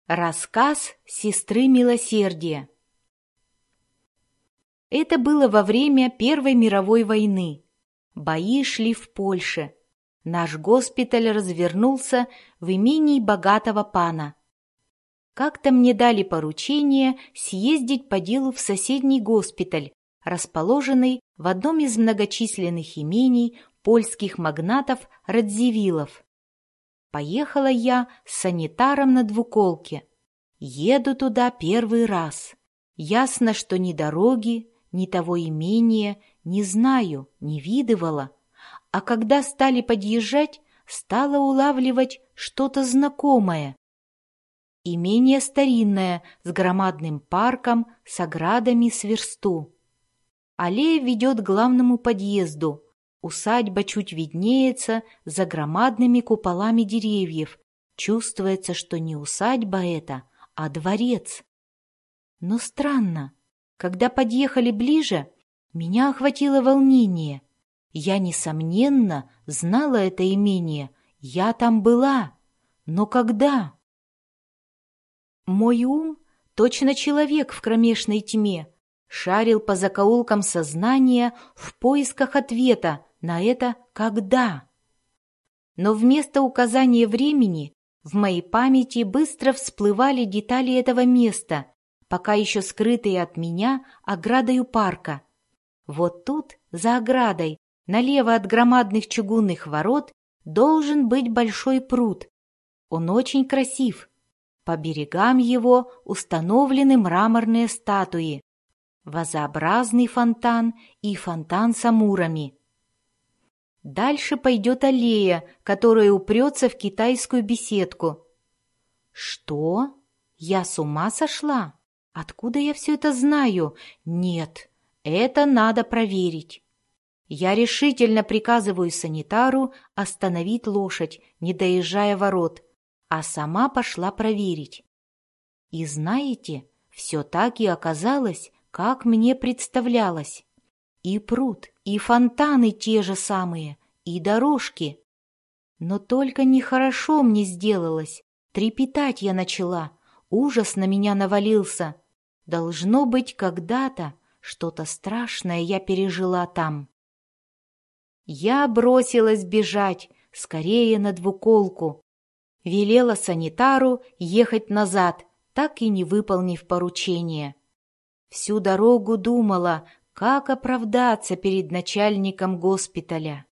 Рассказ сестры Милосердия. Это было во время Первой мировой войны. Бои шли в Польше. Наш госпиталь развернулся в имении богатого пана. Как-то мне дали поручение съездить по делу в соседний госпиталь, расположенный в одном из многочисленных имений польских магнатов Радзивиллов. Поехала я с санитаром на двуколке. Еду туда первый раз. Ясно, что ни дороги, ни того имения не знаю, не видывала. А когда стали подъезжать, стала улавливать что-то знакомое. Имение старинное, с громадным парком, с оградами с версту. Аллея ведет к главному подъезду. Усадьба чуть виднеется за громадными куполами деревьев. Чувствуется, что не усадьба это, а дворец. Но странно, когда подъехали ближе, меня охватило волнение. Я, несомненно, знала это имение, я там была. Но когда? Мой ум, точно человек в кромешной тьме, шарил по закоулкам сознания в поисках ответа на это «когда?». Но вместо указания времени в моей памяти быстро всплывали детали этого места, пока еще скрытые от меня оградою парка. Вот тут, за оградой, налево от громадных чугунных ворот, должен быть большой пруд. Он очень красив. По берегам его установлены мраморные статуи, вазообразный фонтан и фонтан с амурами. Дальше пойдет аллея, которая упрется в китайскую беседку. Что? Я с ума сошла? Откуда я все это знаю? Нет, это надо проверить. Я решительно приказываю санитару остановить лошадь, не доезжая ворот, а сама пошла проверить. И знаете, все так и оказалось, как мне представлялось. И пруд, и фонтаны те же самые, и дорожки. Но только нехорошо мне сделалось, трепетать я начала, ужас на меня навалился. Должно быть, когда-то что-то страшное я пережила там. Я бросилась бежать, скорее на двуколку. Велела санитару ехать назад, так и не выполнив поручение. Всю дорогу думала, как оправдаться перед начальником госпиталя.